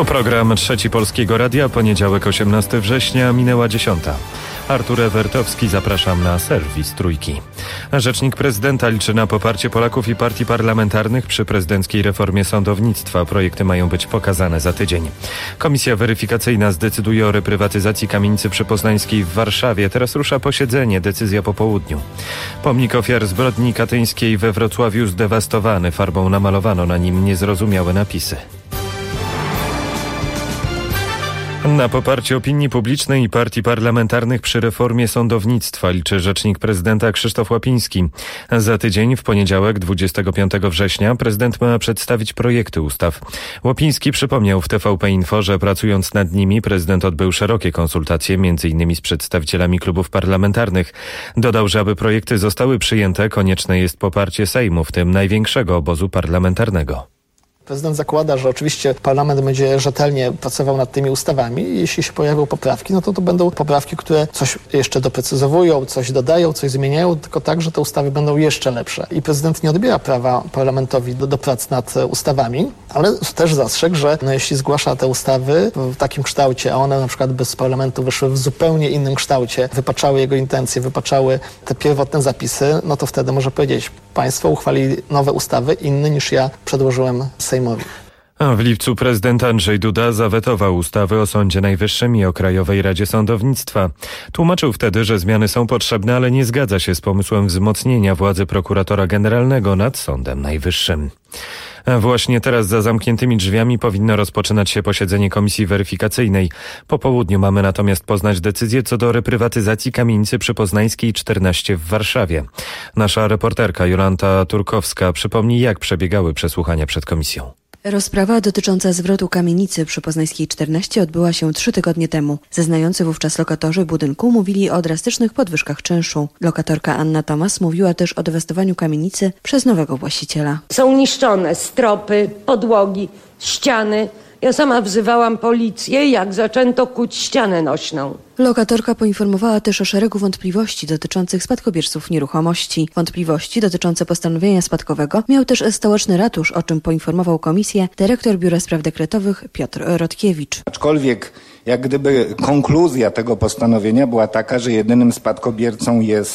To program Trzeci Polskiego Radia, poniedziałek 18 września, minęła 10. Artur Ewertowski, zapraszam na serwis Trójki. Rzecznik prezydenta liczy na poparcie Polaków i partii parlamentarnych przy prezydenckiej reformie sądownictwa. Projekty mają być pokazane za tydzień. Komisja weryfikacyjna zdecyduje o reprywatyzacji kamienicy przypoznańskiej w Warszawie. Teraz rusza posiedzenie, decyzja po południu. Pomnik ofiar zbrodni katyńskiej we Wrocławiu zdewastowany. Farbą namalowano na nim niezrozumiałe napisy. Na poparcie opinii publicznej i partii parlamentarnych przy reformie sądownictwa liczy rzecznik prezydenta Krzysztof Łapiński. Za tydzień, w poniedziałek 25 września, prezydent ma przedstawić projekty ustaw. Łapiński przypomniał w TVP Info, że pracując nad nimi prezydent odbył szerokie konsultacje, m.in. z przedstawicielami klubów parlamentarnych. Dodał, że aby projekty zostały przyjęte, konieczne jest poparcie Sejmu, w tym największego obozu parlamentarnego. Prezydent zakłada, że oczywiście parlament będzie rzetelnie pracował nad tymi ustawami i jeśli się pojawią poprawki, no to będą poprawki, które coś jeszcze doprecyzowują, coś dodają, coś zmieniają, tylko tak, że te ustawy będą jeszcze lepsze. I prezydent nie odbiera prawa parlamentowi do prac nad ustawami, ale też zastrzegł, że jeśli zgłasza te ustawy w takim kształcie, a one na przykład bez parlamentu wyszły w zupełnie innym kształcie, wypaczały jego intencje, wypaczały te pierwotne zapisy, no to wtedy może powiedzieć, państwo uchwalili nowe ustawy inne niż ja przedłożyłem Sejmowi. A w lipcu prezydent Andrzej Duda zawetował ustawy o Sądzie Najwyższym i o Krajowej Radzie Sądownictwa. Tłumaczył wtedy, że zmiany są potrzebne, ale nie zgadza się z pomysłem wzmocnienia władzy prokuratora generalnego nad Sądem Najwyższym. A właśnie teraz za zamkniętymi drzwiami powinno rozpoczynać się posiedzenie Komisji Weryfikacyjnej. Po południu mamy natomiast poznać decyzję co do reprywatyzacji kamienicy przypoznańskiej 14 w Warszawie. Nasza reporterka Jolanta Turkowska przypomni, jak przebiegały przesłuchania przed komisją. Rozprawa dotycząca zwrotu kamienicy przypoznańskiej 14 odbyła się 3 tygodnie temu. Zeznający wówczas lokatorzy budynku mówili o drastycznych podwyżkach czynszu. Lokatorka Anna Tomas mówiła też o dewastowaniu kamienicy przez nowego właściciela. Są niszczone stropy, podłogi, ściany. Ja sama wzywałam policję, jak zaczęto kuć ścianę nośną. Lokatorka poinformowała też o szeregu wątpliwości dotyczących spadkobierców nieruchomości. Wątpliwości dotyczące postanowienia spadkowego miał też stołeczny ratusz, o czym poinformował komisję dyrektor Biura Spraw Dekretowych Piotr Rodkiewicz. Aczkolwiek jak gdyby konkluzja tego postanowienia była taka, że jedynym spadkobiercą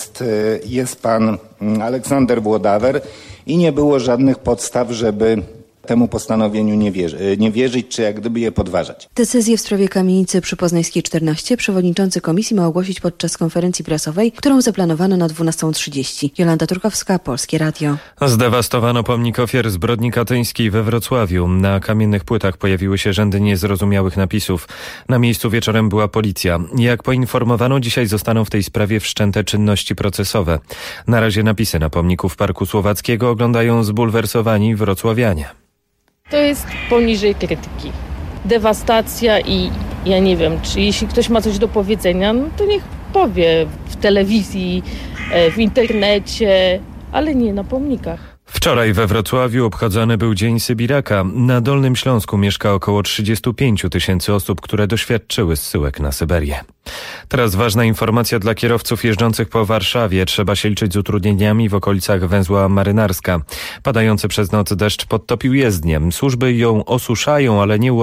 jest pan Aleksander Włodawer i nie było żadnych podstaw, żeby temu postanowieniu nie wierzyć, czy jak gdyby je podważać. Decyzję w sprawie kamienicy przypoznańskiej 14 przewodniczący komisji ma ogłosić podczas konferencji prasowej, którą zaplanowano na 12:30. Jolanta Turkowska, Polskie Radio. Zdewastowano pomnik ofiar zbrodni katyńskiej we Wrocławiu. Na kamiennych płytach pojawiły się rzędy niezrozumiałych napisów. Na miejscu wieczorem była policja. Jak poinformowano, dzisiaj zostaną w tej sprawie wszczęte czynności procesowe. Na razie napisy na pomniku w Parku Słowackiego oglądają zbulwersowani wrocławianie. To jest poniżej krytyki. Dewastacja i ja nie wiem, czy jeśli ktoś ma coś do powiedzenia, no to niech powie w telewizji, w internecie, ale nie na pomnikach. Wczoraj we Wrocławiu obchodzony był Dzień Sybiraka. Na Dolnym Śląsku mieszka około 35 000 osób, które doświadczyły zsyłek na Syberię. Teraz ważna informacja dla kierowców jeżdżących po Warszawie. Trzeba się liczyć z utrudnieniami w okolicach węzła Marynarska. Padający przez noc deszcz podtopił jezdnię. Służby ją osuszają, ale nie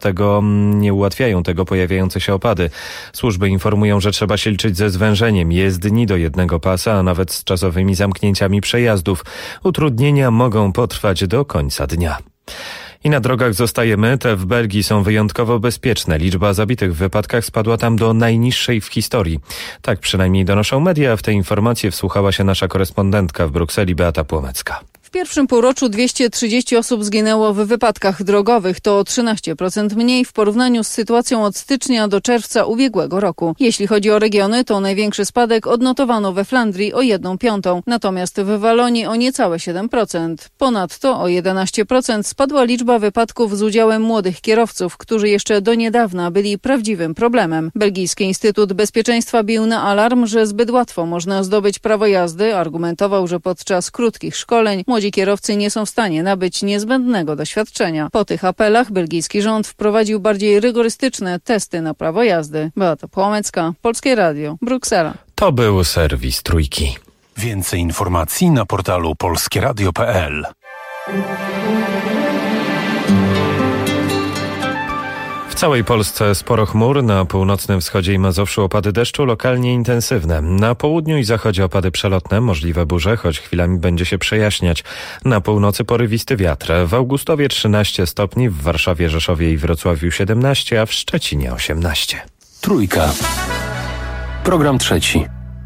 ułatwiają tego pojawiające się opady. Służby informują, że trzeba się liczyć ze zwężeniem jezdni do jednego pasa, a nawet z czasowymi zamknięciami przejazdów. Utrudnienia mogą potrwać do końca dnia. I na drogach zostajemy. Te w Belgii są wyjątkowo bezpieczne. Liczba zabitych w wypadkach spadła tam do najniższej w historii. Tak przynajmniej donoszą media. W te informacje wsłuchała się nasza korespondentka w Brukseli Beata Płomecka. W pierwszym półroczu 230 osób zginęło w wypadkach drogowych. To o 13% mniej w porównaniu z sytuacją od stycznia do czerwca ubiegłego roku. Jeśli chodzi o regiony, to największy spadek odnotowano we Flandrii o 1/5, natomiast w Walonii o niecałe 7%. Ponadto o 11% spadła liczba wypadków z udziałem młodych kierowców, którzy jeszcze do niedawna byli prawdziwym problemem. Belgijski Instytut Bezpieczeństwa bił na alarm, że zbyt łatwo można zdobyć prawo jazdy. Argumentował, że podczas krótkich szkoleń młodzi kierowcy nie są w stanie nabyć niezbędnego doświadczenia. Po tych apelach belgijski rząd wprowadził bardziej rygorystyczne testy na prawo jazdy. Beata Płomecka, Polskie Radio, Bruksela. To był serwis Trójki. Więcej informacji na portalu polskieradio.pl. całej Polsce sporo chmur, na północnym wschodzie i Mazowszu opady deszczu lokalnie intensywne. Na południu i zachodzie opady przelotne, możliwe burze, choć chwilami będzie się przejaśniać. Na północy porywisty wiatr. W Augustowie 13 stopni, w Warszawie, Rzeszowie i Wrocławiu 17, a w Szczecinie 18. Trójka. Program trzeci.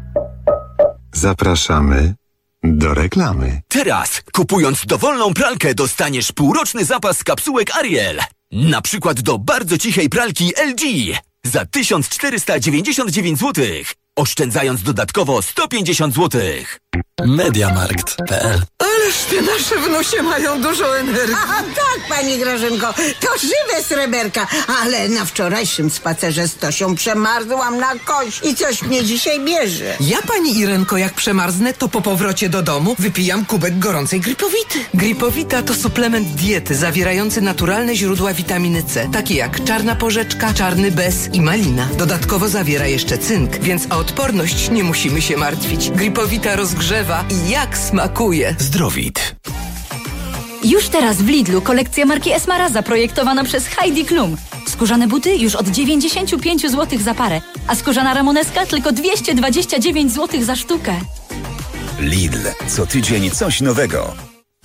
Zapraszamy do reklamy. Teraz, kupując dowolną pralkę, dostaniesz półroczny zapas kapsułek Ariel. Na przykład do bardzo cichej pralki LG za 1499 zł, oszczędzając dodatkowo 150 zł. Mediamarkt.pl. Ależ te nasze wnusie mają dużo energii. Aha, tak, pani Grażynko, to żywe sreberka, ale na wczorajszym spacerze z Tosią przemarzłam na kość i coś mnie dzisiaj bierze. Ja, pani Irenko, jak przemarznę, to po powrocie do domu wypijam kubek gorącej Gripowity. Gripowita to suplement diety zawierający naturalne źródła witaminy C, takie jak czarna porzeczka, czarny bez i malina. Dodatkowo zawiera jeszcze cynk, więc o odporność nie musimy się martwić. Gripowita rozgrzewa i jak smakuje. Zdrowit. Już teraz w Lidlu kolekcja marki Esmara zaprojektowana przez Heidi Klum. Skórzane buty już od 95 zł za parę, a skórzana ramoneska tylko 229 zł za sztukę. Lidl. Co tydzień coś nowego.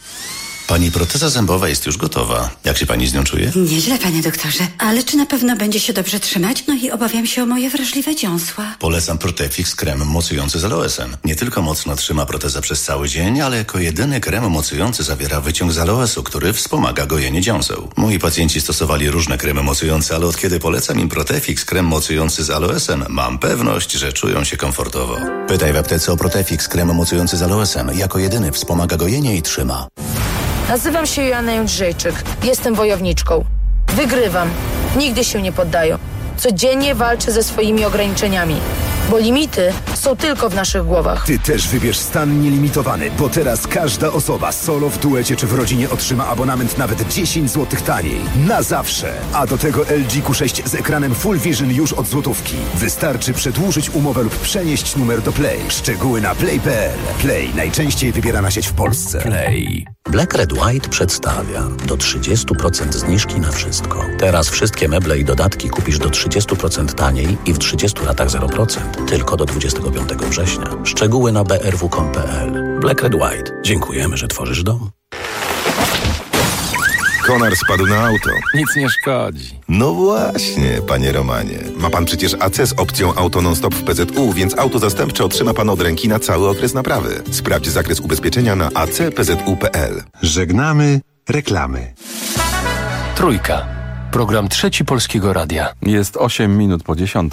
Pani proteza zębowa jest już gotowa. Jak się pani z nią czuje? Nieźle, panie doktorze. Ale czy na pewno będzie się dobrze trzymać? No i obawiam się o moje wrażliwe dziąsła. Polecam Protefix krem mocujący z aloesem. Nie tylko mocno trzyma protezę przez cały dzień, ale jako jedyny krem mocujący zawiera wyciąg z aloesu, który wspomaga gojenie dziąseł. Moi pacjenci stosowali różne kremy mocujące, ale od kiedy polecam im Protefix krem mocujący z aloesem, mam pewność, że czują się komfortowo. Pytaj w aptece o Protefix krem mocujący z aloesem. Jako jedyny wspomaga gojenie i trzyma. Nazywam się Joanna Jędrzejczyk. Jestem wojowniczką. Wygrywam. Nigdy się nie poddaję. Codziennie walczę ze swoimi ograniczeniami, bo limity są tylko w naszych głowach. Ty też wybierz stan nielimitowany, bo teraz każda osoba solo, w duecie czy w rodzinie otrzyma abonament nawet 10 zł taniej. Na zawsze. A do tego LG Q6 z ekranem Full Vision już od złotówki. Wystarczy przedłużyć umowę lub przenieść numer do Play. Szczegóły na play.pl. Play. Najczęściej wybierana sieć w Polsce. Play. Black Red White przedstawia do 30% zniżki na wszystko. Teraz wszystkie meble i dodatki kupisz do 30% taniej i w 30 latach 0%. Tylko do 25 września. Szczegóły na brw.com.pl. Black Red White. Dziękujemy, że tworzysz dom. Konar spadł na auto. Nic nie szkodzi. No właśnie, panie Romanie. Ma pan przecież AC z opcją Auto Non-Stop w PZU, więc auto zastępcze otrzyma pan od ręki na cały okres naprawy. Sprawdź zakres ubezpieczenia na acpzu.pl. Żegnamy reklamy. Trójka. Program trzeci Polskiego Radia. Jest 8 minut po 10.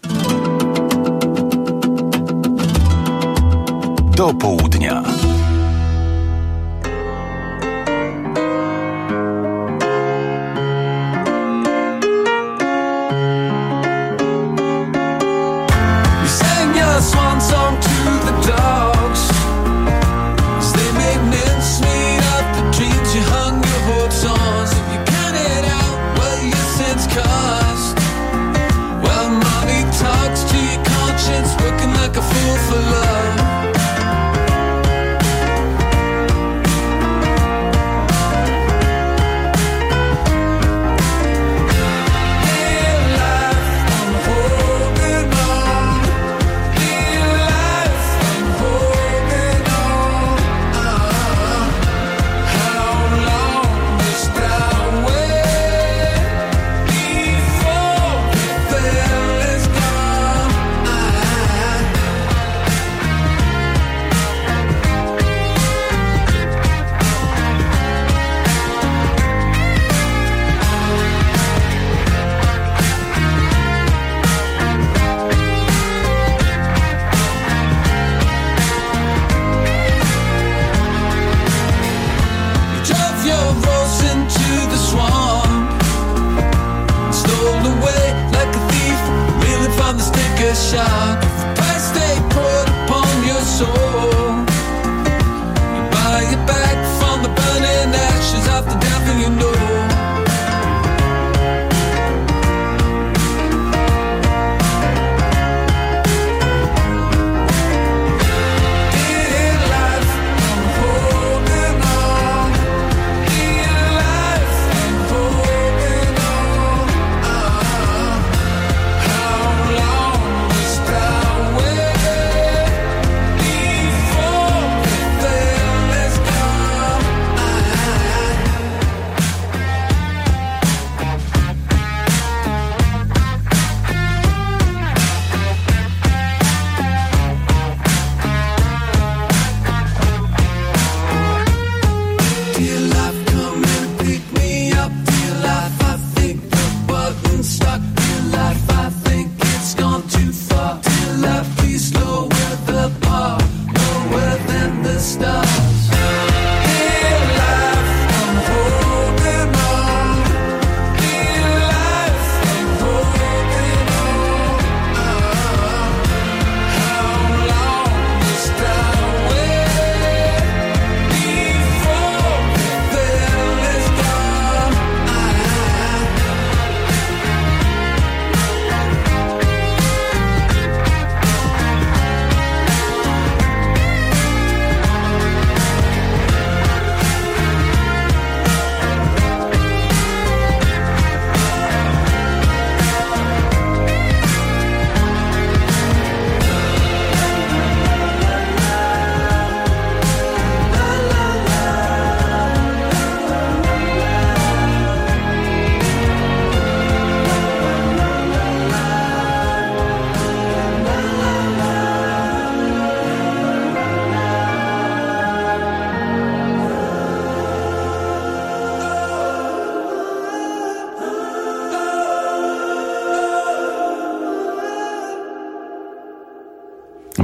Do południa. Swan song to the dogs as they made mincemeat of the dreams you hung your hopes on. So if you counted out what your sins cost, well, mommy talks to your conscience, working like a fool for love. Shock, if the price they put upon your soul, you buy it back from the burning ashes of the devil you know.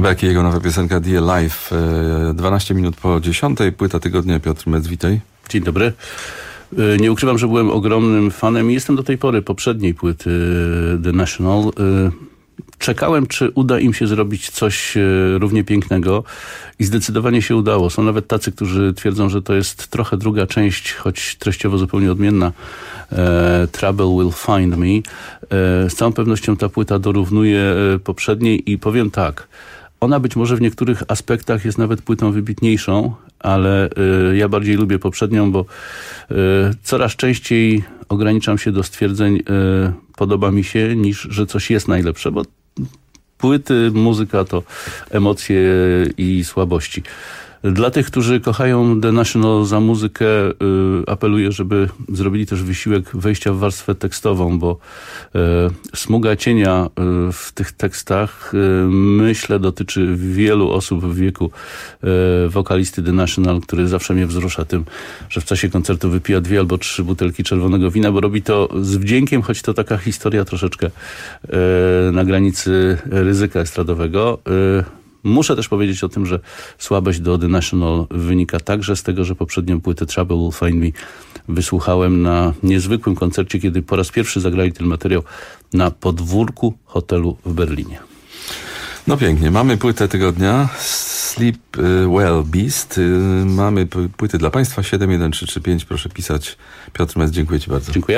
Beck i jego nowa piosenka Dear Life. 12 minut po 10. Płyta tygodnia. Piotr Metz, witaj. Dzień dobry. Nie ukrywam, że byłem ogromnym fanem i jestem do tej pory poprzedniej płyty The National. Czekałem, czy uda im się zrobić coś równie pięknego i zdecydowanie się udało. Są nawet tacy, którzy twierdzą, że to jest trochę druga część, choć treściowo zupełnie odmienna. Trouble Will Find Me. Z całą pewnością ta płyta dorównuje poprzedniej i powiem tak, ona być może w niektórych aspektach jest nawet płytą wybitniejszą, ale ja bardziej lubię poprzednią, bo coraz częściej ograniczam się do stwierdzeń podoba mi się, niż że coś jest najlepsze, bo płyty, muzyka to emocje i słabości. Dla tych, którzy kochają The National za muzykę, apeluję, żeby zrobili też wysiłek wejścia w warstwę tekstową, bo smuga cienia w tych tekstach, myślę, dotyczy wielu osób w wieku wokalisty The National, który zawsze mnie wzrusza tym, że w czasie koncertu wypija 2 albo 3 butelki czerwonego wina, bo robi to z wdziękiem, choć to taka historia troszeczkę na granicy ryzyka estradowego. Muszę też powiedzieć o tym, że słabość do The National wynika także z tego, że poprzednią płytę Trouble Will Find Me wysłuchałem na niezwykłym koncercie, kiedy po raz pierwszy zagrali ten materiał na podwórku hotelu w Berlinie. No pięknie, mamy płytę tygodnia Sleep Well Beast. Mamy płyty dla Państwa 71335, proszę pisać. Piotr Metz, dziękuję Ci bardzo. Dziękuję.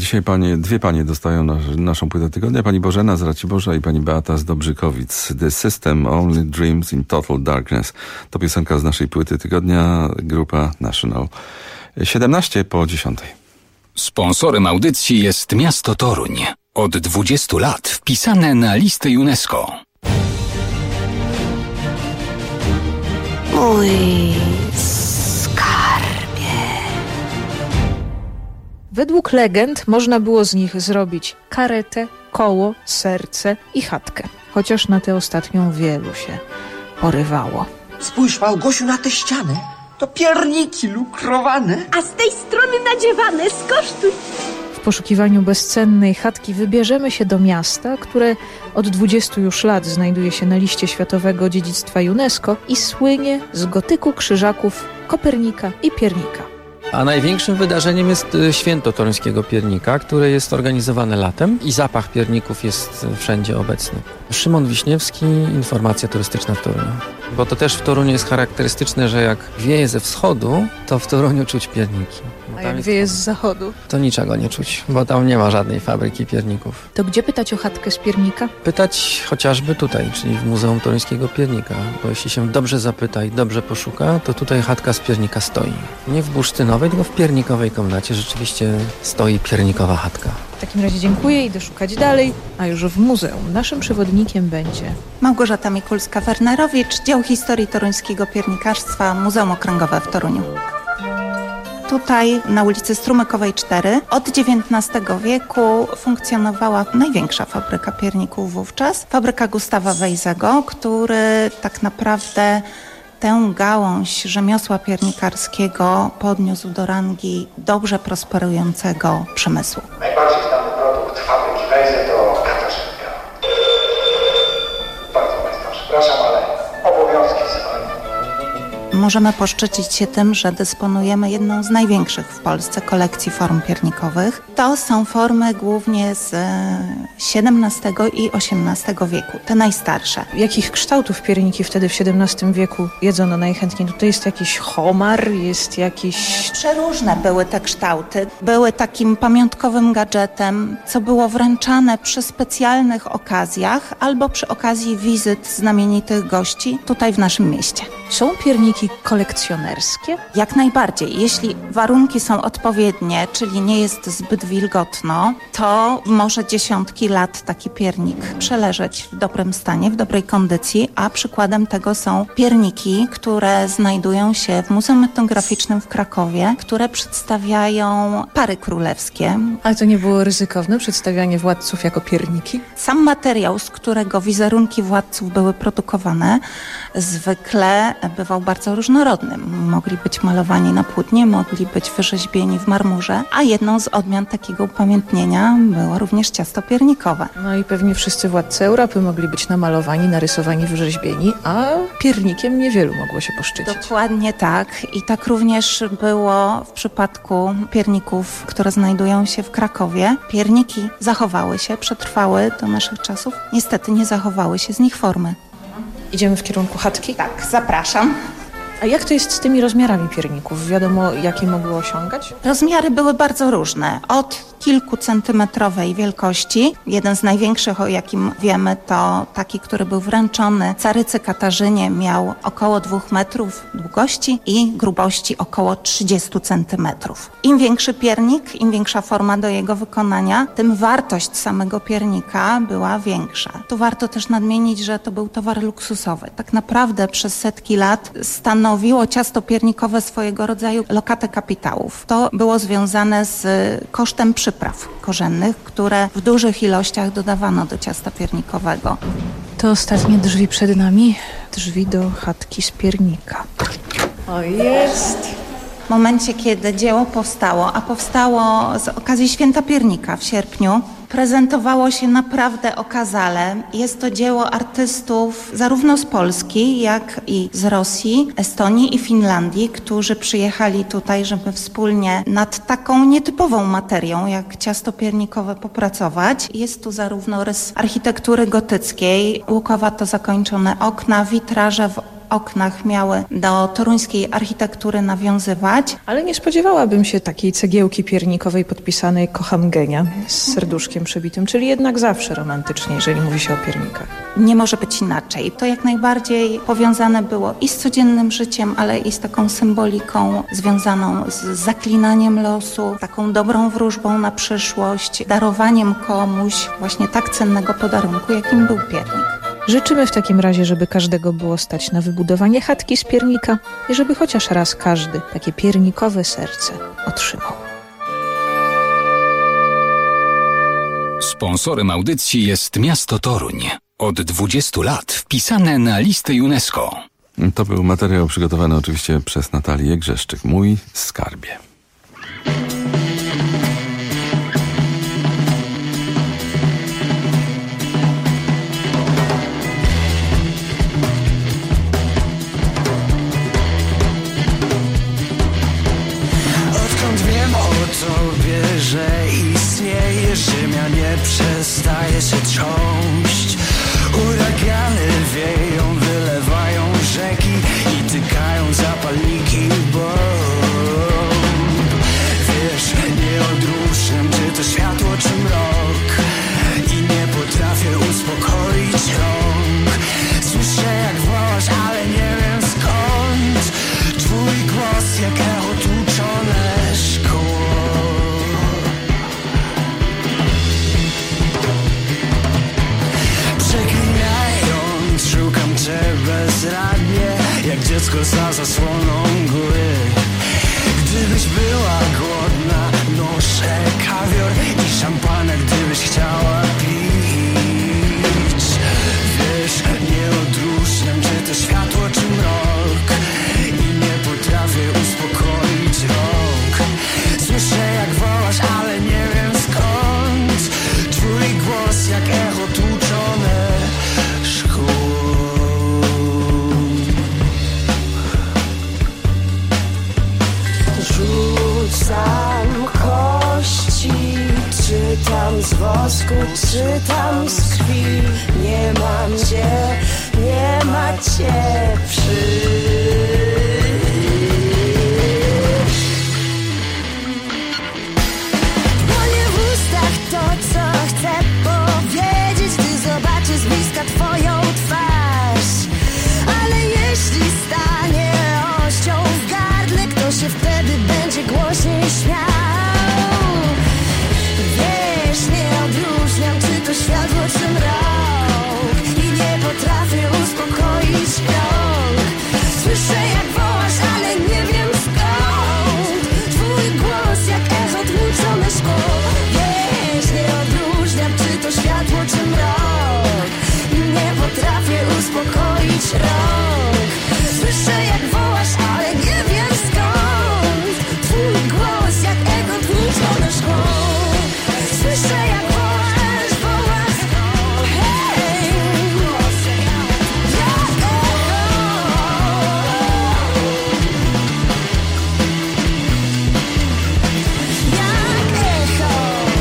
dzisiaj dwie panie dostają naszą płytę tygodnia. Pani Bożena z Raciborza i pani Beata z Dobrzykowic. The System Only Dreams in Total Darkness. To piosenka z naszej płyty tygodnia, grupa National. 7:17. Sponsorem audycji jest miasto Toruń. Od 20 lat wpisane na listę UNESCO. Mój skarbie. Według legend można było z nich zrobić karetę, koło, serce i chatkę. Chociaż na tę ostatnią wielu się porywało. Spójrz, Małgosiu, na tę ścianę. To pierniki lukrowane. A z tej strony nadziewane, skosztuj. W poszukiwaniu bezcennej chatki wybierzemy się do miasta, które od 20 już lat znajduje się na liście Światowego Dziedzictwa UNESCO i słynie z gotyku krzyżaków Kopernika i Piernika. A największym wydarzeniem jest święto toruńskiego piernika, które jest organizowane latem i zapach pierników jest wszędzie obecny. Szymon Wiśniewski, informacja turystyczna w Toruniu. Bo to też w Toruniu jest charakterystyczne, że jak wieje ze wschodu, to w Toruniu czuć pierniki. A jak wieje z zachodu? To niczego nie czuć, bo tam nie ma żadnej fabryki pierników. To gdzie pytać o chatkę z piernika? Pytać chociażby tutaj, czyli w Muzeum Toruńskiego Piernika. Bo jeśli się dobrze zapyta i dobrze poszuka, to tutaj chatka z piernika stoi. Nie w bursztynowej, tylko w piernikowej komnacie rzeczywiście stoi piernikowa chatka. W takim razie dziękuję, idę szukać dalej, a już w muzeum naszym przewodnikiem będzie Małgorzata Mikulska-Wernerowicz, dział historii toruńskiego piernikarstwa, Muzeum Okręgowe w Toruniu. Tutaj na ulicy Strumykowej 4 od XIX wieku funkcjonowała największa fabryka pierników wówczas, fabryka Gustawa Wejzego, który tak naprawdę tę gałąź rzemiosła piernikarskiego podniósł do rangi dobrze prosperującego przemysłu. Najbardziej znany produkt fabryki Wejze to Katarzynka. Bardzo Państwa przepraszam, ale obowiązki wzywają. Możemy poszczycić się tym, że dysponujemy jedną z największych w Polsce kolekcji form piernikowych. To są formy głównie z XVII i XVIII wieku, te najstarsze. Jakich kształtów pierniki wtedy w XVII wieku jedzono najchętniej? Tutaj jest jakiś homar, jest jakiś... Przeróżne były te kształty. Były takim pamiątkowym gadżetem, co było wręczane przy specjalnych okazjach albo przy okazji wizyt znamienitych gości tutaj w naszym mieście. Są pierniki kolekcjonerskie? Jak najbardziej. Jeśli warunki są odpowiednie, czyli nie jest zbyt wilgotno, to może dziesiątki lat taki piernik przeleżeć w dobrym stanie, w dobrej kondycji, a przykładem tego są pierniki, które znajdują się w Muzeum Etnograficznym w Krakowie, które przedstawiają pary królewskie. Ale to nie było ryzykowne, przedstawianie władców jako pierniki? Sam materiał, z którego wizerunki władców były produkowane, zwykle bywał bardzo różnorodny. Mogli być malowani na płótnie, mogli być wyrzeźbieni w marmurze, a jedną z odmian takiego upamiętnienia było również ciasto piernikowe. No i pewnie wszyscy władcy Europy mogli być namalowani, narysowani, wyrzeźbieni, a piernikiem niewielu mogło się poszczycić. Dokładnie tak. I tak również było w przypadku pierników, które znajdują się w Krakowie. Pierniki zachowały się, przetrwały do naszych czasów. Niestety nie zachowały się z nich formy. Idziemy w kierunku chatki? Tak, zapraszam. A jak to jest z tymi rozmiarami pierników? Wiadomo, jakie mogły osiągać? Rozmiary były bardzo różne. Od kilkucentymetrowej wielkości. Jeden z największych, o jakim wiemy, to taki, który był wręczony carycy Katarzynie, miał około 2 metrów długości i grubości około 30 centymetrów. Im większy piernik, im większa forma do jego wykonania, tym wartość samego piernika była większa. Tu warto też nadmienić, że to był towar luksusowy. Tak naprawdę przez setki lat stanowiło ciasto piernikowe swojego rodzaju lokatę kapitałów. To było związane z kosztem przypraw korzennych, które w dużych ilościach dodawano do ciasta piernikowego. To ostatnie drzwi przed nami, drzwi do chatki z piernika. O, jest! W momencie, kiedy dzieło powstało, a powstało z okazji Święta Piernika w sierpniu, prezentowało się naprawdę okazale. Jest to dzieło artystów zarówno z Polski, jak i z Rosji, Estonii i Finlandii, którzy przyjechali tutaj, żeby wspólnie nad taką nietypową materią, jak ciasto piernikowe, popracować. Jest tu zarówno rys architektury gotyckiej, łukowato zakończone okna, witraże w oknach miały do toruńskiej architektury nawiązywać. Ale nie spodziewałabym się takiej cegiełki piernikowej podpisanej "Kocham genia" z serduszkiem przebitym, czyli jednak zawsze romantycznie, jeżeli mówi się o piernikach. Nie może być inaczej. To jak najbardziej powiązane było i z codziennym życiem, ale i z taką symboliką związaną z zaklinaniem losu, taką dobrą wróżbą na przyszłość, darowaniem komuś właśnie tak cennego podarunku, jakim był piernik. Życzymy w takim razie, żeby każdego było stać na wybudowanie chatki z piernika i żeby chociaż raz każdy takie piernikowe serce otrzymał. Sponsorem audycji jest miasto Toruń. Od 20 lat wpisane na listę UNESCO. To był materiał przygotowany oczywiście przez Natalię Grzeszczyk. Mój skarbie. Odkąd wiem o tobie, że istniejesz, ziemia nie przestaje się trząść. Uragany wieją, wylewają rzeki i tykają zapalniki bomb. Wiesz, nie odróżniam, czy to światło, czy mrok, i nie potrafię uspokoić rąk. Słyszę, jak wołasz, ale nie wiem skąd. Twój głos jak echo tłuczone szkło. Przeklinając, szukam cię bezradnie, jak dziecko za zasłoną mgły. Gdybyś była głodna, noszę kawior i szampana, gdybyś chciała pić. Wiesz, nie odróżniam, czy to światło, czy mrok, i nie potrafię uspokoić rąk. Słyszę, jak wołasz, ale nie wiem skąd. Twój głos jak echo tłuczone szkło. Rzucam kości, czytam z wosku, czytam z krwi. Nie mam cię, nie ma cię Moje w ustach to, co chcę powiedzieć, gdy zobaczę z bliska twoją twarz. Ale jeśli stanie ością w gardle, kto się wtedy będzie głośniej śmiał? Wiesz, nie odróżniam, czy to światło, czy mrok, i nie potrafię uspokoić rąk. Słyszę, jak wołasz, ale nie wiem skąd. Twój głos jak echo tłuczone szkło. Wiesz, nie odróżniam, czy to światło, czy mrok, i nie potrafię uspokoić rąk. Słyszę, jak wołasz, ale nie wiem skąd. Twój głos jak echo tłuczone szkło. Słyszę, jak wołasz, wołasz, hej. Jak echo. Jak echo.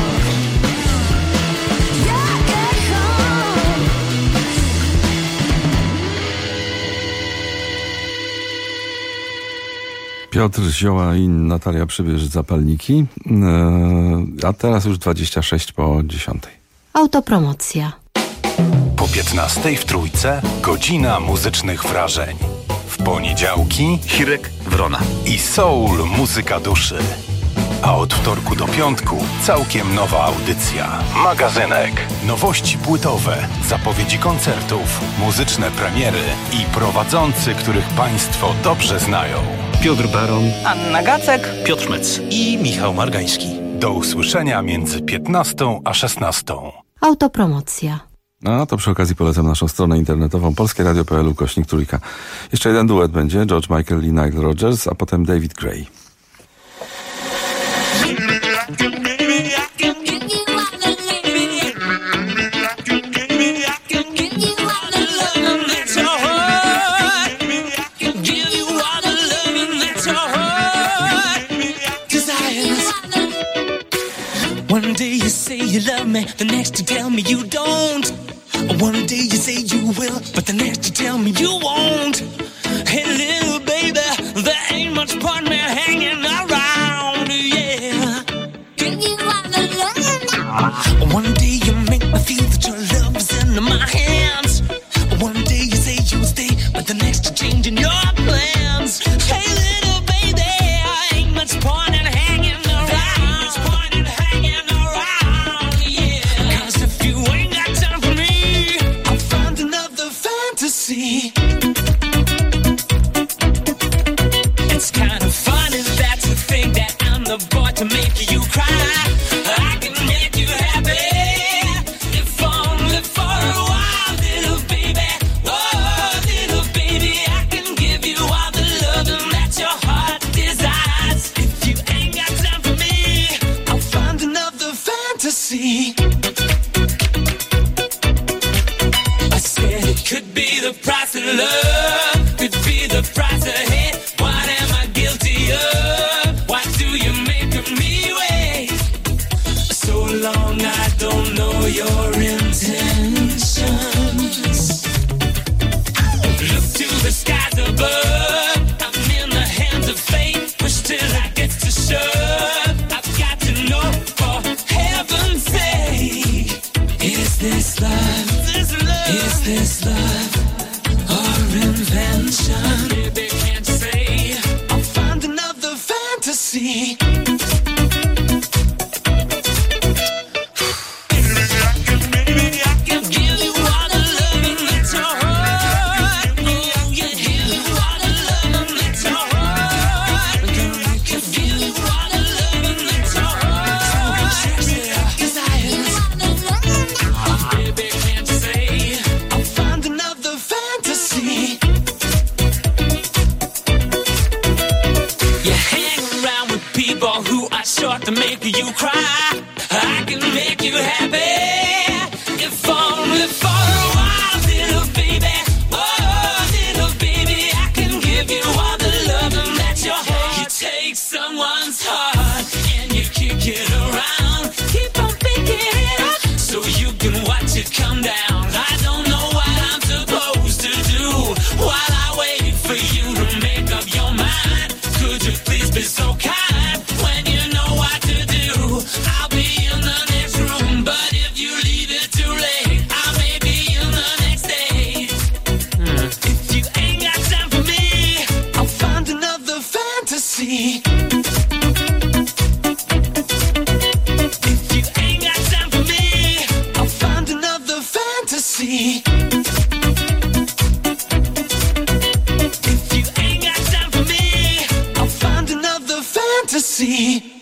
Jak echo. Piotr Zioła i Natalia Przybierz, Zapalniki. A teraz już 26 po 10. Autopromocja. Po 15 w Trójce godzina muzycznych wrażeń. W poniedziałki Hirek Wrona i Soul Muzyka Duszy. A od wtorku do piątku całkiem nowa audycja. Magazynek. Nowości płytowe, zapowiedzi koncertów, muzyczne premiery i prowadzący, których Państwo dobrze znają. Piotr Baron, Anna Gacek, Piotr Mec i Michał Margański. Do usłyszenia między 15 a 16. Autopromocja. A to przy okazji polecam naszą stronę internetową polskieradio.pl/Trójka. Jeszcze jeden duet będzie, George Michael i Nile Rodgers, a potem David Gray. One day you say you love me, the next you tell me you don't. One day you say you will, but the next you tell me you won't. say you'll stay, but the next you're changing your plans. Hey, little baby, ain't much point in hanging around. Ain't much point in hanging around, yeah. 'Cause if you ain't got time for me, I'll find another fantasy. It's kind of funny that you think that I'm the boy to make you cry. I can make you happy, if only for a while, little baby. Oh, little baby, I can give you all the loving that your heart desires. If you ain't got time for me, I'll find another fantasy. I said it could be the price of love, could be the price of hate. What am I guilty of? Why do you make me wait so long? I don't know your intentions. Look to the skies above. I'm in the hands of fate. Push till I get to shove. I've got to know, for heaven's sake, is this love? Is this love or invention? Baby, can't say I'll find another fantasy. To make you cry, I can make you happy, if only for a while, little baby. Oh, little baby, I can give you all the loving that your heart. You take someone's heart and you kick it around, keep on picking it up so you can watch it come down. I don't know what I'm supposed to do while I wait for you to make up your mind. Could you please be so kind? When you know what to do, I'll be in the next room. But if you leave it too late, I may be in the next day. If you ain't got time for me, I'll find another fantasy. If you ain't got time for me, I'll find another fantasy. If you ain't got time for me, I'll find another fantasy.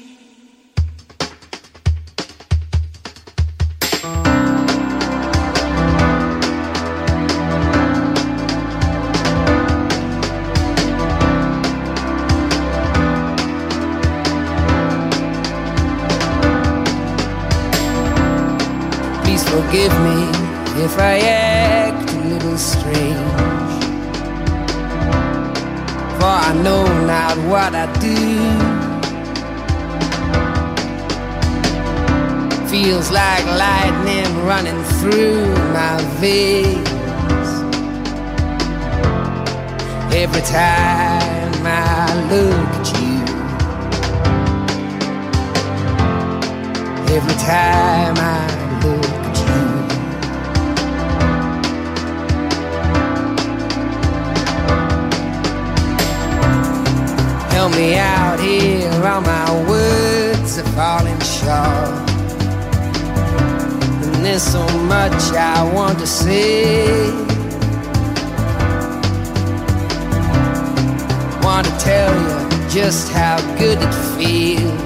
Please forgive me if I act a little strange, for I know not what I do. Feels like lightning running through my veins every time I look at you. Every time I look at you. Help me out here, all my words are falling short. There's so much I want to say. Want to tell you just how good it feels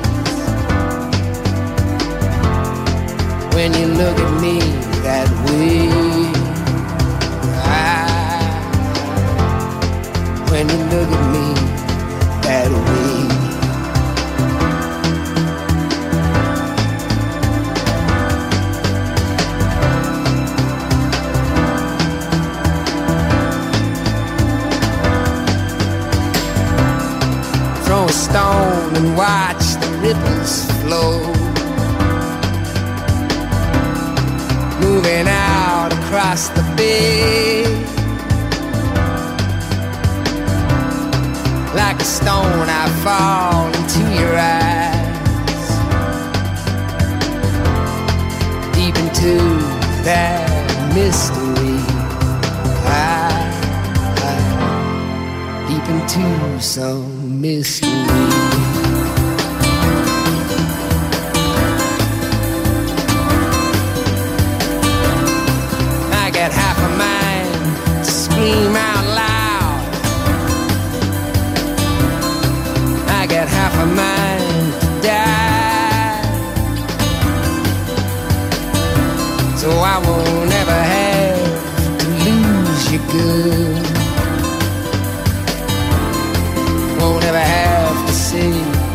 when you look at me that way. When you look at me that way. Throw a stone and watch the ripples flow, moving out across the bay. Like a stone I fall into your eyes, deep into that mystery. into some mystery. I got half a mind to scream out loud. I got half a mind to die. So I won't ever have to lose you, good. Won't ever have to say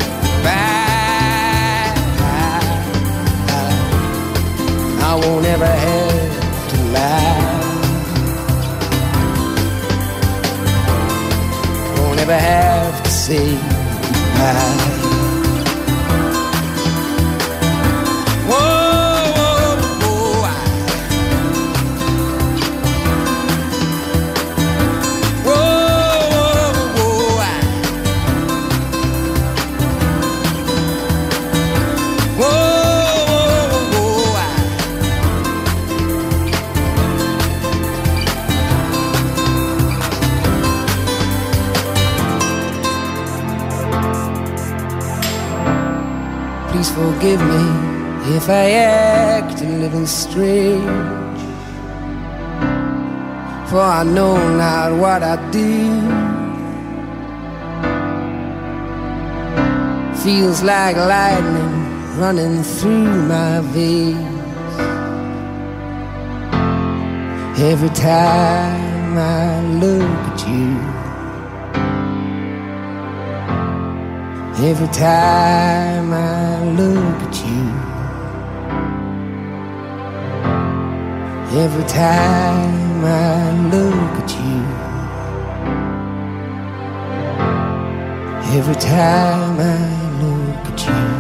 bye. I won't ever have to lie. Won't ever have to say bye. Please forgive me if I act a little strange, for I know not what I do. Feels like lightning running through my veins every time I look at you. Every time I look at you. Every time I look at you. Every time I look at you.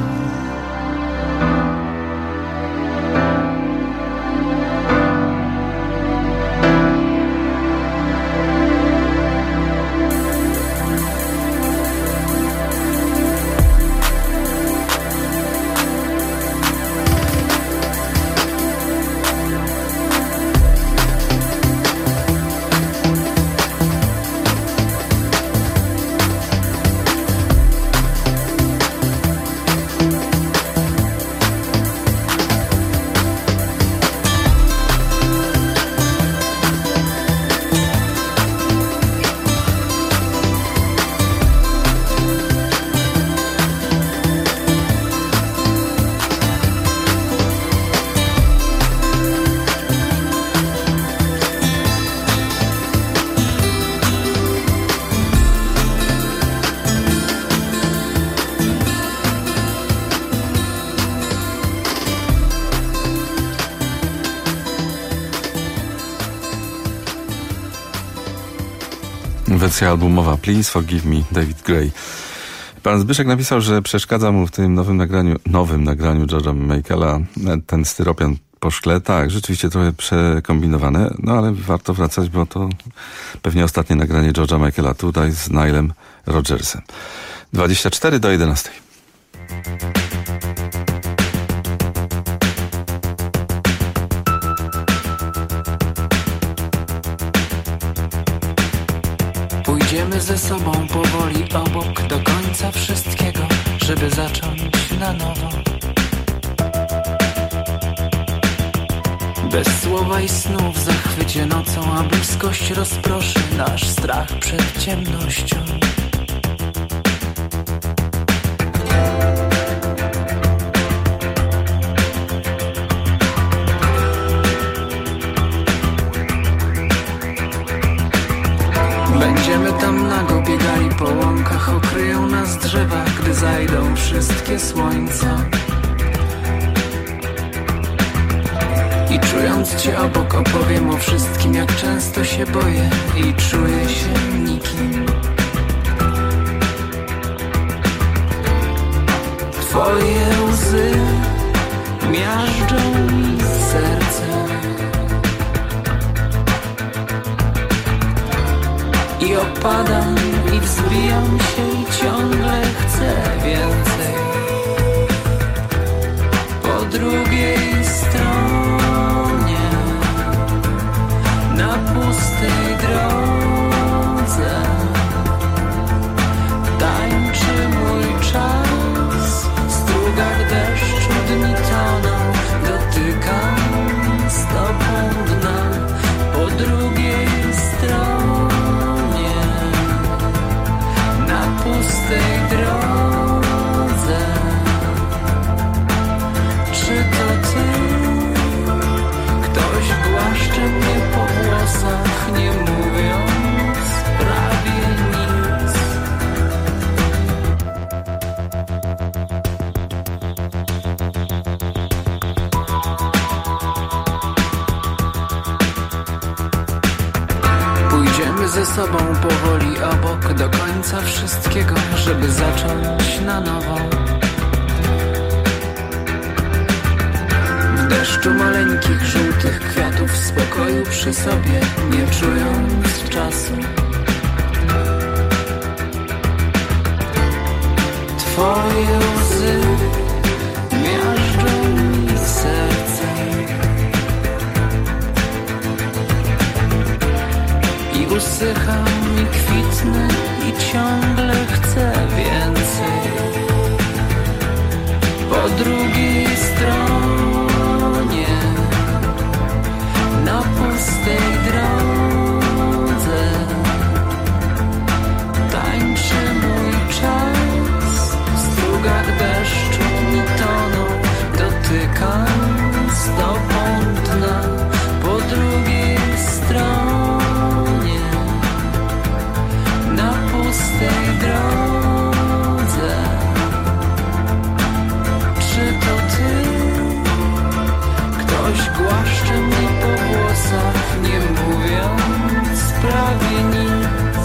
Wersja albumowa Please Forgive Me, David Gray. Pan Zbyszek napisał, że przeszkadza mu w tym nowym nagraniu George'a Michaela ten styropian po szkle. Tak, rzeczywiście trochę przekombinowane, no ale warto wracać, bo to pewnie ostatnie nagranie George'a Michaela tutaj z Nilem Rodgersem. 10:54. Pójdziemy ze sobą powoli obok do końca wszystkiego, żeby zacząć na nowo. Bez słowa i snu w zachwycie nocą, a bliskość rozproszy nasz strach przed ciemnością. Będziemy tam nago biegali po łąkach, okryją nas drzewa, gdy zajdą wszystkie słońca. I czując cię obok opowiem o wszystkim, jak często się boję i czuję się nikim. Twoje łzy miażdżą mi serce i opadam i wzbijam się i ciągle chcę więcej. Po drugiej stronie, na pustej drodze, powoli obok do końca wszystkiego, żeby zacząć na nowo. W deszczu maleńkich, żółtych kwiatów, w spokoju przy sobie, nie czując czasu. Twoje łzy miażdżą mi serce i usycham i kwitnę i ciągle chcę więcej. Po drugiej stronie, na pustej drodze, tańczy mój czas. W strugach deszczu mi toną, dotykam stopą dna. Po drugiej stronie, na pustej drodze, czy to ty? Ktoś głaszcze mnie po włosach, nie mówiąc prawie nic.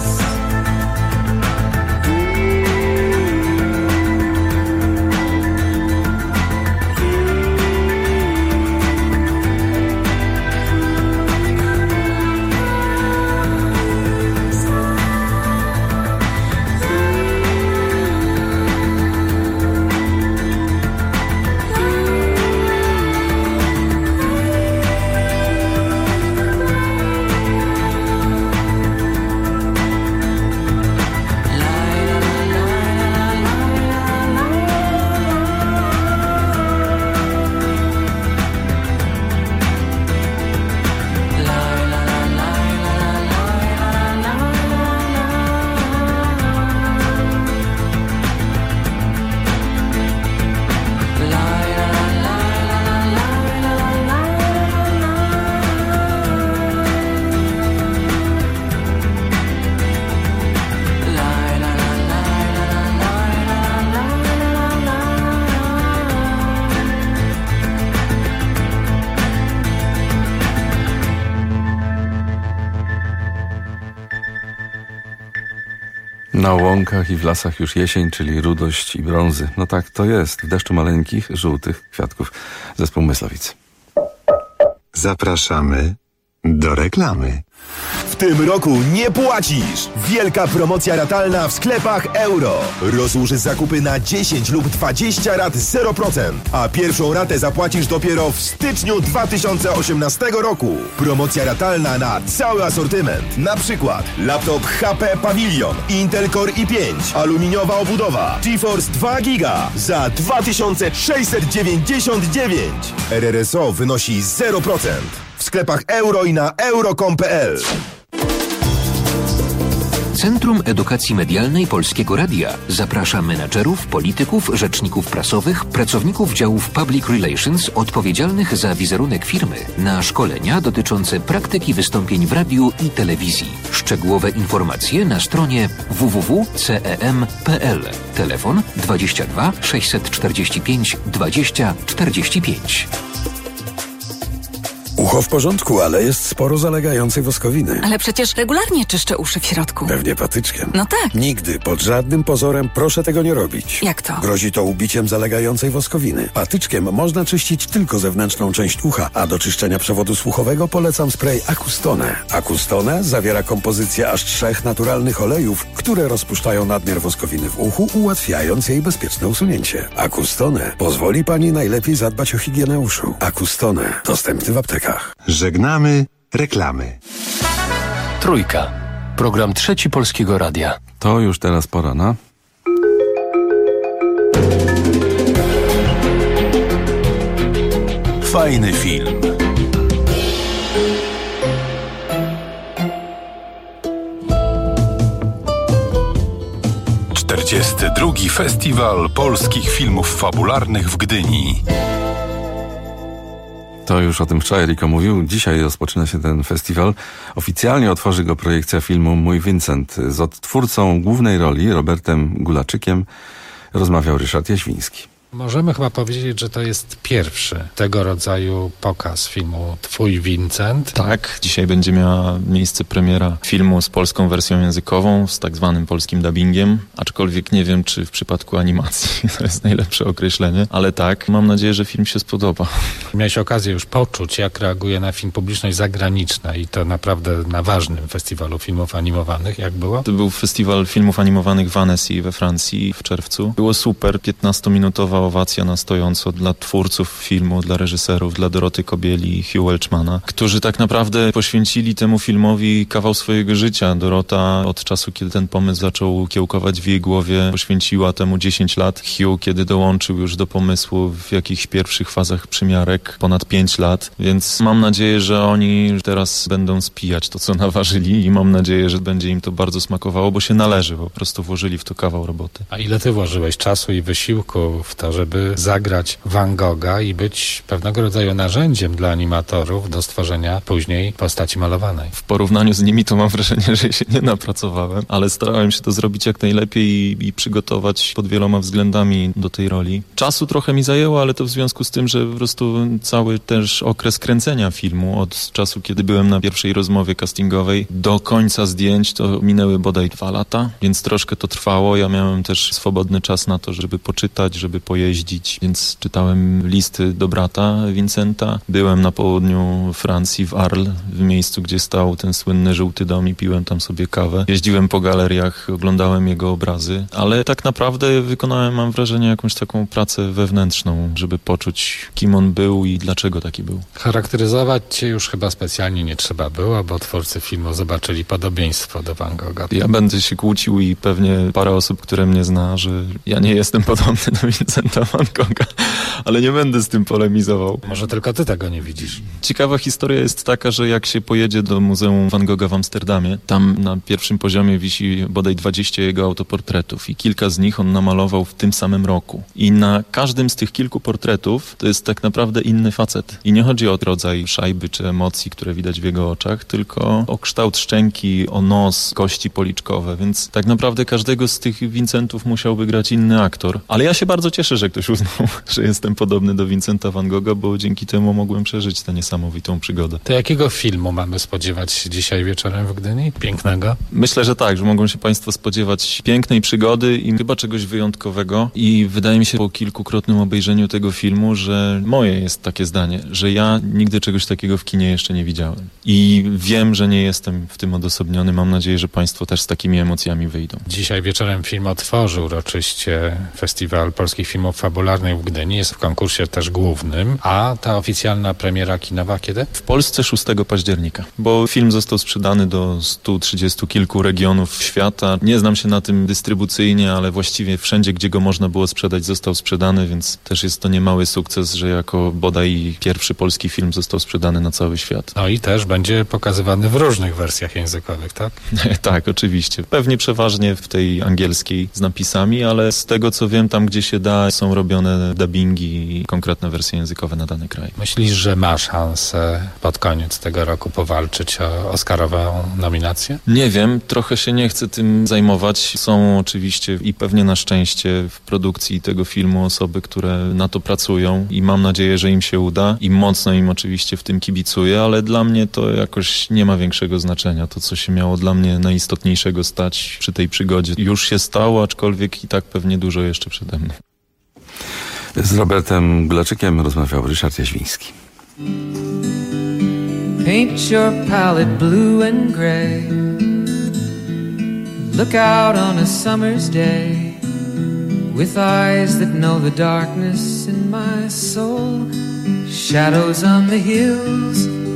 Na łąkach i w lasach już jesień, czyli rudość i brązy. No tak to jest. W deszczu maleńkich, żółtych kwiatków. Zespół Myslowic. Zapraszamy do reklamy. W tym roku nie płacisz! Wielka promocja ratalna w sklepach Euro. Rozłóż zakupy na 10 lub 20 rat 0%, a pierwszą ratę zapłacisz dopiero w styczniu 2018 roku. Promocja ratalna na cały asortyment. Na przykład laptop HP Pavilion, Intel Core i5, aluminiowa obudowa, GeForce 2 GB za 2699. RRSO wynosi 0%. W sklepach Euro i na euro.com.pl. Centrum Edukacji Medialnej Polskiego Radia zaprasza menadżerów, polityków, rzeczników prasowych, pracowników działów Public Relations odpowiedzialnych za wizerunek firmy na szkolenia dotyczące praktyki wystąpień w radiu i telewizji. Szczegółowe informacje na stronie www.cem.pl. Telefon 22 645 20 45. Ucho w porządku, ale jest sporo zalegającej woskowiny. Ale przecież regularnie czyszczę uszy w środku. Pewnie patyczkiem. No tak. Nigdy, pod żadnym pozorem proszę tego nie robić. Jak to? Grozi to ubiciem zalegającej woskowiny. Patyczkiem można czyścić tylko zewnętrzną część ucha, a do czyszczenia przewodu słuchowego polecam spray Acustone. Acustone zawiera kompozycję aż 3 naturalnych olejów, które rozpuszczają nadmiar woskowiny w uchu, ułatwiając jej bezpieczne usunięcie. Acustone pozwoli Pani najlepiej zadbać o higienę uszu. Acustone. Dostępny w aptekach. Żegnamy reklamy. Trójka. Program Trzeci Polskiego Radia. To już teraz pora na... Fajny film. XXI Festiwal Polskich Filmów Fabularnych w Gdyni. To już o tym wczoraj Riko mówił. Dzisiaj rozpoczyna się ten festiwal. Oficjalnie otworzy go projekcja filmu Mój Vincent. Z odtwórcą głównej roli, Robertem Gulaczykiem, rozmawiał Ryszard Jaświński. Możemy chyba powiedzieć, że to jest pierwszy tego rodzaju pokaz filmu Twój Vincent. Tak, dzisiaj będzie miała miejsce premiera filmu z polską wersją językową, z tak zwanym polskim dubbingiem, aczkolwiek nie wiem, czy w przypadku animacji to jest najlepsze określenie, ale tak, mam nadzieję, że film się spodoba. Miałeś okazję już poczuć, jak reaguje na film publiczność zagraniczna i to naprawdę na ważnym festiwalu filmów animowanych. Jak było? To był festiwal filmów animowanych w Annecy we Francji w czerwcu. Było super, 15-minutowa owacja na stojąco dla twórców filmu, dla reżyserów, dla Doroty Kobieli i Hugh Welchmana, którzy tak naprawdę poświęcili temu filmowi kawał swojego życia. Dorota od czasu, kiedy ten pomysł zaczął kiełkować w jej głowie, poświęciła temu 10 lat. Hugh, kiedy dołączył już do pomysłu w jakichś pierwszych fazach przymiarek, ponad 5 lat, więc mam nadzieję, że oni teraz będą spijać to, co naważyli i mam nadzieję, że będzie im to bardzo smakowało, bo się należy, po prostu włożyli w to kawał roboty. A ile ty włożyłeś czasu i wysiłku w to, żeby zagrać Van Gogha i być pewnego rodzaju narzędziem dla animatorów do stworzenia później postaci malowanej? W porównaniu z nimi to mam wrażenie, że się nie napracowałem, ale starałem się to zrobić jak najlepiej i przygotować pod wieloma względami do tej roli. Czasu trochę mi zajęło, ale to w związku z tym, że po prostu cały też okres kręcenia filmu od czasu, kiedy byłem na pierwszej rozmowie castingowej do końca zdjęć to minęły bodaj 2 lata, więc troszkę to trwało. Ja miałem też swobodny czas na to, żeby poczytać, żeby pojeździć, więc czytałem listy do brata Vincenta. Byłem na południu Francji w Arles, w miejscu, gdzie stał ten słynny żółty dom i piłem tam sobie kawę. Jeździłem po galeriach, oglądałem jego obrazy, ale tak naprawdę wykonałem, mam wrażenie, jakąś taką pracę wewnętrzną, żeby poczuć, kim on był i dlaczego taki był. Charakteryzować cię już chyba specjalnie nie trzeba było, bo twórcy filmu zobaczyli podobieństwo do Van Gogha. Ja będę się kłócił i pewnie parę osób, które mnie zna, że ja nie jestem podobny do Vincenta Van Gogha, ale nie będę z tym polemizował. Może tylko ty tego nie widzisz. Ciekawa historia jest taka, że jak się pojedzie do Muzeum Van Gogha w Amsterdamie, tam na pierwszym poziomie wisi bodaj 20 jego autoportretów i kilka z nich on namalował w tym samym roku. I na każdym z tych kilku portretów to jest tak naprawdę inny facet. I nie chodzi o rodzaj szajby czy emocji, które widać w jego oczach, tylko o kształt szczęki, o nos, kości policzkowe, więc tak naprawdę każdego z tych Vincentów musiałby grać inny aktor. Ale ja się bardzo cieszę, że ktoś uznał, że jestem podobny do Vincenta Van Gogha, bo dzięki temu mogłem przeżyć tę niesamowitą przygodę. To jakiego filmu mamy spodziewać się dzisiaj wieczorem w Gdyni? Pięknego? Myślę, że tak, że mogą się Państwo spodziewać pięknej przygody i chyba czegoś wyjątkowego. I wydaje mi się po kilkukrotnym obejrzeniu tego filmu, że moje jest takie zdanie, że ja nigdy czegoś takiego w kinie jeszcze nie widziałem. I wiem, że nie jestem w tym odosobniony. Mam nadzieję, że Państwo też z takimi emocjami wyjdą. Dzisiaj wieczorem film otworzył uroczyście Festiwal Polskich Filmów Fabularnych w Gdyni. Jest w konkursie też głównym. A ta oficjalna premiera kinowa kiedy? W Polsce 6 października, bo film został sprzedany do 130 kilku regionów świata. Nie znam się na tym dystrybucyjnie, ale właściwie wszędzie, gdzie go można było sprzedać, został sprzedany, więc też jest to niemały sukces, że jako bodaj pierwszy polski film został sprzedany na cały świat. No i też będzie pokazywany w różnych wersjach językowych, tak? Tak, oczywiście. Pewnie przeważnie w tej angielskiej z napisami, ale z tego co wiem, tam gdzie się da, są robione dubbingi i konkretne wersje językowe na dany kraj. Myślisz, że ma szansę pod koniec tego roku powalczyć o Oscarową nominację? Nie wiem, trochę się nie chcę tym zajmować. Są oczywiście i pewnie na szczęście w produkcji tego filmu osoby, które na to pracują i mam nadzieję, że im się uda i mocno im oczywiście w tym kibicuję, ale dla mnie to jakoś nie ma większego znaczenia. To, co się miało dla mnie najistotniejszego stać przy tej przygodzie, już się stało, aczkolwiek i tak pewnie dużo jeszcze przede mną. Z Robertem Glaczykiem rozmawiał Ryszard Jaźwiński. Paint your palette blue and gray. Look out on a summer's day with eyes that know the darkness in my soul. Shadows on the hills.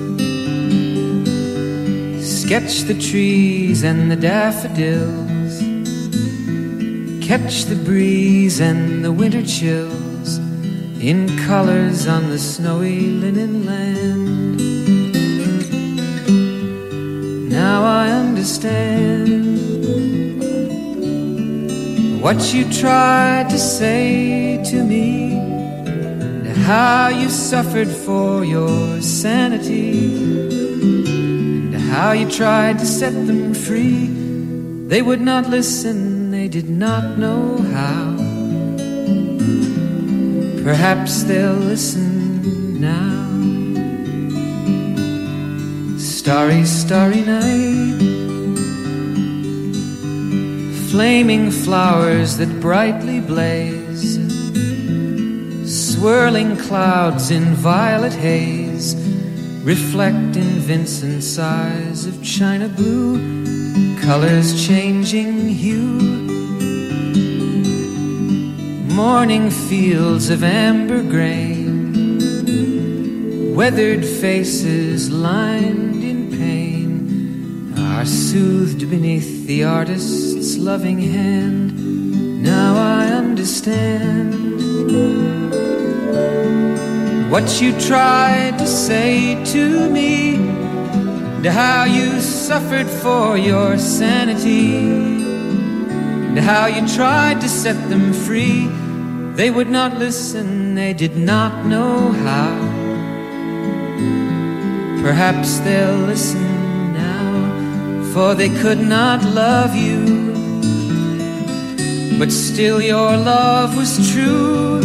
Sketch the trees and the daffodils. Catch the breeze and the winter chills in colors on the snowy linen land. Now I understand what you tried to say to me, and how you suffered for your sanity, and how you tried to set them free. They would not listen, they did not know how. Perhaps they'll listen now. Starry, starry night, flaming flowers that brightly blaze, swirling clouds in violet haze, reflect in Vincent's eyes of china blue, colors changing hue. Morning fields of amber grain, weathered faces lined in pain, are soothed beneath the artist's loving hand. Now I understand what you tried to say to me, and how you suffered for your sanity, and how you tried to set them free. They would not listen, they did not know how. Perhaps they'll listen now, for they could not love you, but still your love was true.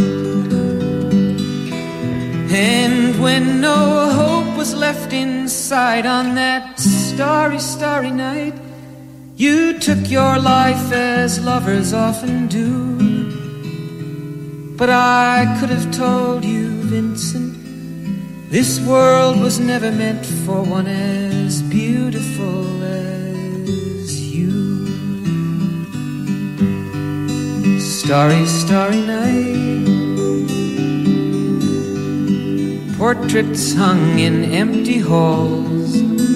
And when no hope was left inside on that starry, starry night, you took your life as lovers often do. But I could have told you, Vincent, this world was never meant for one as beautiful as you. Starry, starry night, portraits hung in empty halls,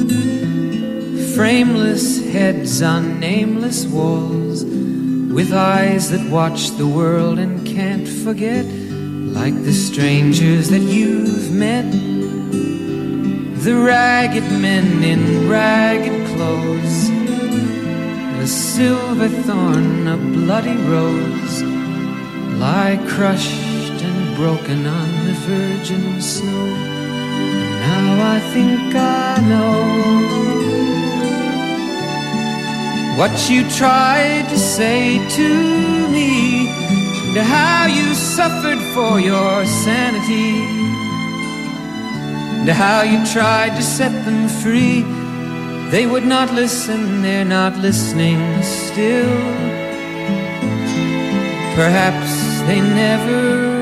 frameless heads on nameless walls, with eyes that watch the world and can't forget, like the strangers that you've met, the ragged men in ragged clothes, a silver thorn, a bloody rose, lie crushed and broken on the virgin snow. And now I think I know what you tried to say to me, and how you suffered for your sanity, and how you tried to set them free. They would not listen, they're not listening still. Perhaps they never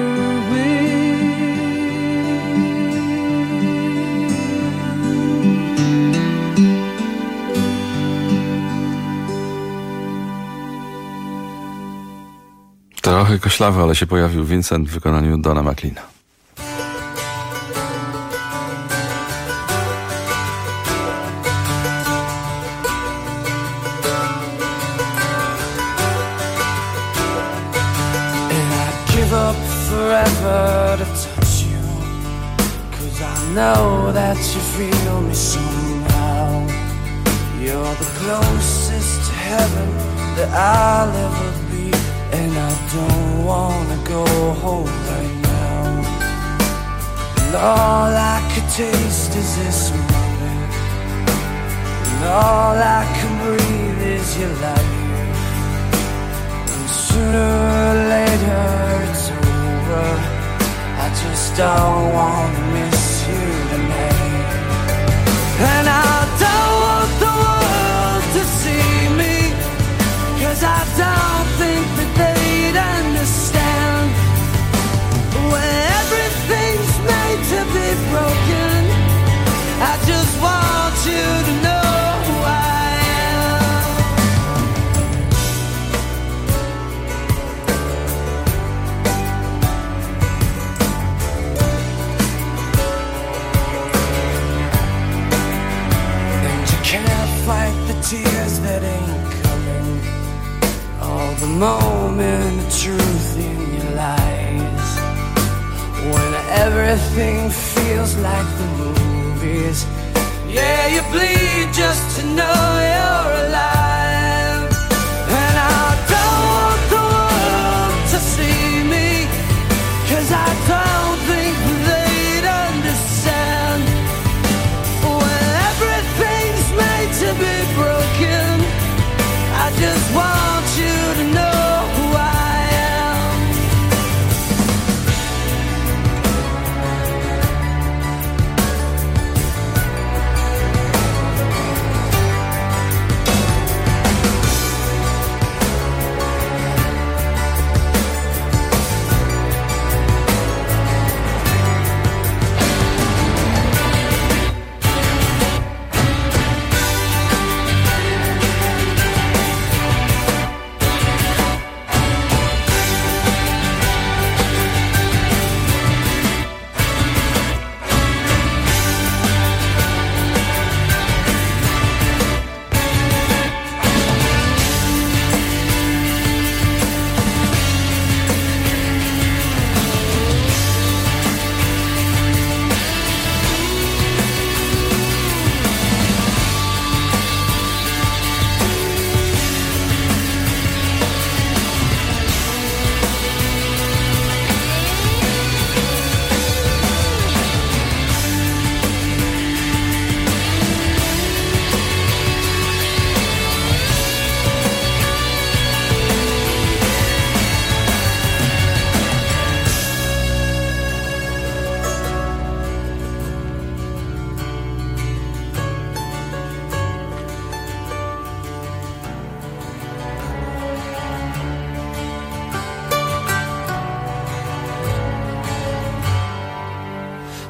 Trochę koślawy, ale się pojawił Vincent w wykonaniu Dona McLeana. Forever to touch you, 'cause I know that you feel me somehow. You're the closest to heaven that I'll ever be, and I don't wanna go home right now. And all I could taste is this moment, and all I can breathe is your light. And sooner or later it's over, I just don't want to miss you tonight. And I don't want the world to see me, 'cause I don't think that they'd understand. When everything's made to be broken, I just want you to know who I am. And you can't fight the tears that ain't coming, all the moment of truth in your lies. When everything feels like the movies, yeah, you bleed just to know you're alive. And I don't want the world to see me, 'cause I don't think they'd understand. When everything's made to be broken, I just want you to know who I am.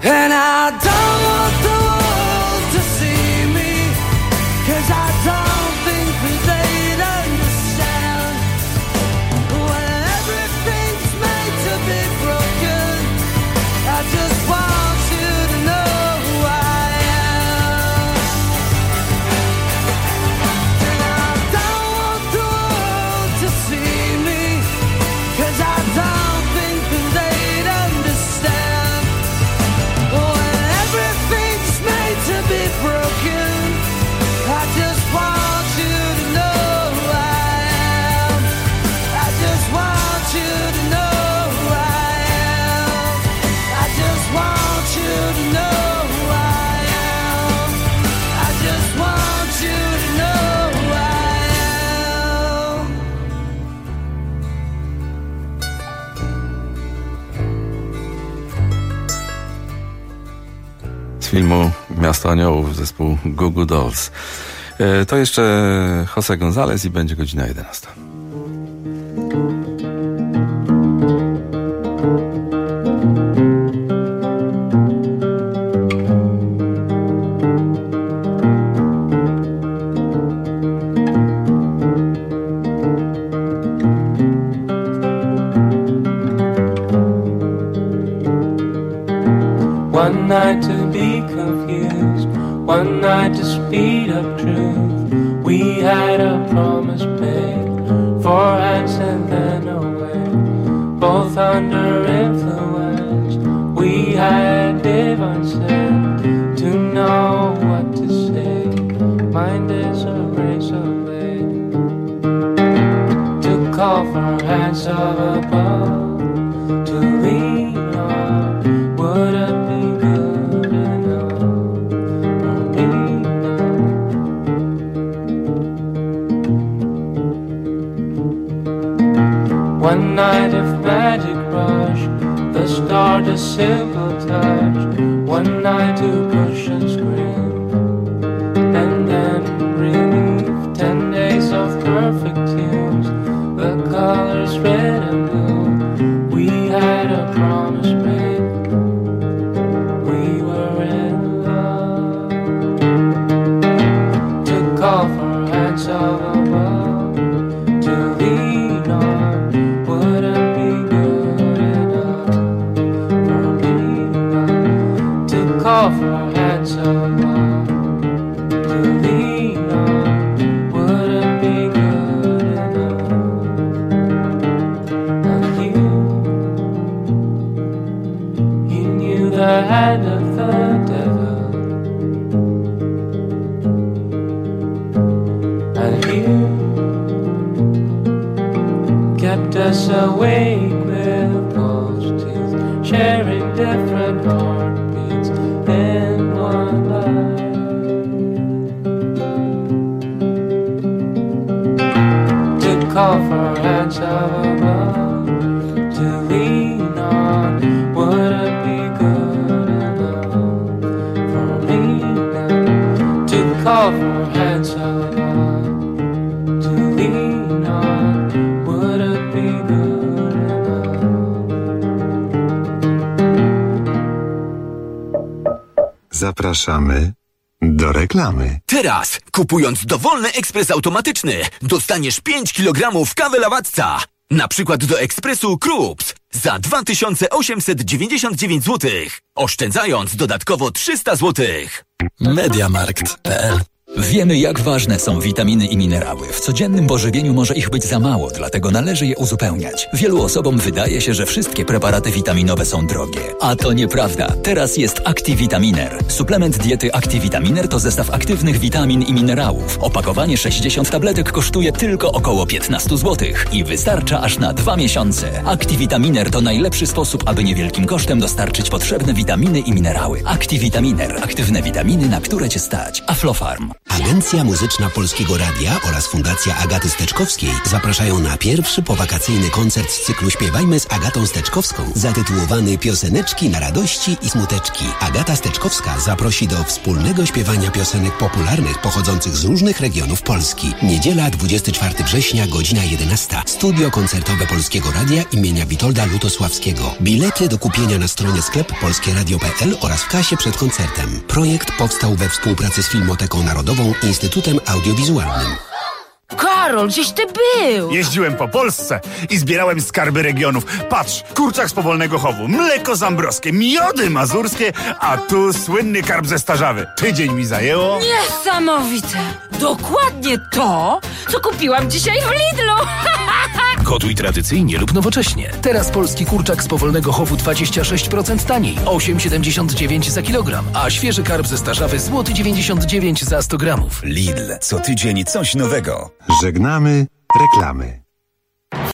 And I don't want the world to see me, 'cause I don't think that they'd understand. When everything's made to be broken, I just want you to know who I am. And I don't want the world to see me, 'cause I don't think that they'd understand. When everything's made to be broken, I just want you to know who I am. I just want you to know who I am. I just want you to know who I am. I just want you to know who I am. Z filmu Miasto Aniołów, zespół Goo Goo Dolls. To jeszcze José González i będzie godzina 11. One night to be confused, one night to speed up truth. We had a promise made, 4 hands and then away, both under influence. We had divine sense to know what to say. Mind is a razor blade to call for hands of above, to lean on. Would it be good enough for me now? One night of magic rush, the start a simple touch. One night to push and scream, and then relief. 10 days of perfect tunes, the colors red and blue. We had a promise made, we were in love. To call for hands of above, to lean on. Would it be good enough for me now? To call for hands of above, to lean on. Would it be good enough? And you knew the hand of the devil, and you kept us awake with false teeth, sharing different heartbeats in one life. To call for hands of above, to lean on. Would it be good enough for me now? To call for hands of above, to lean on. Would it be good enough? Zapraszamy do reklamy. Teraz, kupując dowolny ekspres automatyczny, dostaniesz 5 kg kawy Lawatca. Na przykład do ekspresu Krups za 2899 zł. Oszczędzając dodatkowo 300 zł. Mediamarkt.pl. Wiemy, jak ważne są witaminy i minerały. W codziennym pożywieniu może ich być za mało, dlatego należy je uzupełniać. Wielu osobom wydaje się, że wszystkie preparaty witaminowe są drogie. A to nieprawda. Teraz jest Activitaminer. Suplement diety Activitaminer to zestaw aktywnych witamin i minerałów. Opakowanie 60 tabletek kosztuje tylko około 15 zł i wystarcza aż na 2 miesiące. Activitaminer to najlepszy sposób, aby niewielkim kosztem dostarczyć potrzebne witaminy i minerały. Activitaminer. Aktywne witaminy, na które Cię stać. Aflofarm. Agencja Muzyczna Polskiego Radia oraz Fundacja Agaty Steczkowskiej zapraszają na pierwszy powakacyjny koncert z cyklu Śpiewajmy z Agatą Steczkowską, zatytułowany Pioseneczki na radości i smuteczki. Agata Steczkowska zaprosi do wspólnego śpiewania piosenek popularnych pochodzących z różnych regionów Polski. Niedziela, 24 września, godzina 11. Studio koncertowe Polskiego Radia imienia Witolda Lutosławskiego. Bilety do kupienia na stronie sklep polskieradio.pl oraz w kasie przed koncertem. Projekt powstał we współpracy z Filmoteką Narodową i Instytutem Audiowizualnym. Karol, gdzieś ty był? Jeździłem po Polsce i zbierałem skarby regionów. Patrz, kurczak z Powolnego Chowu, mleko zambrowskie, miody mazurskie, a tu słynny karp ze Starzawy. Tydzień mi zajęło. Niesamowite! Dokładnie to, co kupiłam dzisiaj w Lidlu! Gotuj tradycyjnie lub nowocześnie. Teraz polski kurczak z Powolnego Chowu 26% taniej, 8,79 za kilogram, a świeży karp ze Starzawy złoty 99 za 100 gramów. Lidl. Co tydzień coś nowego. Żegnamy reklamy.